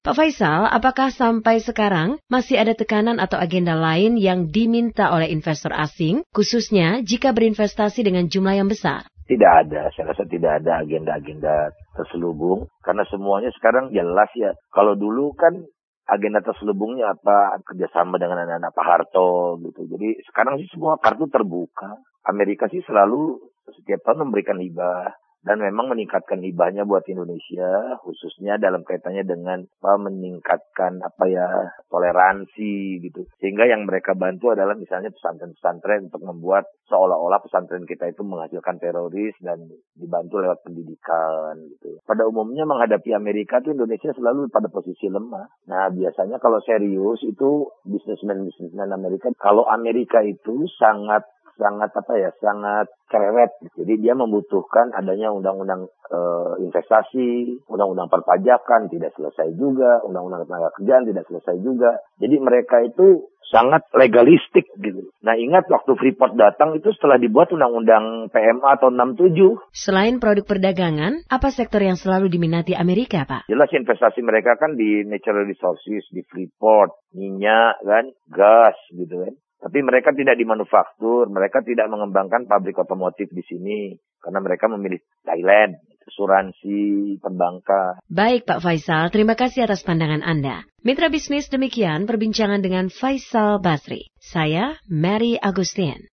Pak Faisal, apakah sampai sekarang masih ada tekanan atau agenda lain yang diminta oleh investor asing, khususnya jika berinvestasi dengan jumlah yang besar? Tidak ada, saya rasa tidak ada agenda-agenda terselubung, karena semuanya sekarang jelas ya. Kalau dulu kan agenda terselubungnya apa, kerjasama dengan anak-anak Pak Harto gitu. Jadi sekarang sih semua kartu terbuka. Amerika sih selalu setiap tahun memberikan hibah. Dan memang meningkatkan hibahnya buat Indonesia, khususnya dalam kaitannya dengan meningkatkan toleransi gitu. Sehingga yang mereka bantu adalah misalnya pesantren-pesantren untuk membuat seolah-olah pesantren kita itu menghasilkan teroris dan dibantu lewat pendidikan gitu. Pada umumnya menghadapi Amerika tuh Indonesia selalu pada posisi lemah. Nah biasanya kalau serius itu bisnismen Amerika, kalau Amerika itu sangat cerewet. Jadi dia membutuhkan adanya undang-undang investasi, undang-undang perpajakan tidak selesai juga, undang-undang tenaga kerjaan tidak selesai juga. Jadi mereka itu sangat legalistik gitu. Nah ingat waktu Freeport datang itu setelah dibuat undang-undang PMA tahun 67. Selain produk perdagangan, apa sektor yang selalu diminati Amerika, Pak? Jelas investasi mereka kan di natural resources, di Freeport, minyak kan, gas gitu kan. Tapi mereka tidak di manufaktur, mereka tidak mengembangkan pabrik otomotif di sini. Karena mereka memilih Thailand, asuransi, perbankan. Baik Pak Faisal, terima kasih atas pandangan Anda. Mitra bisnis, demikian perbincangan dengan Faisal Basri. Saya Mary Agustin.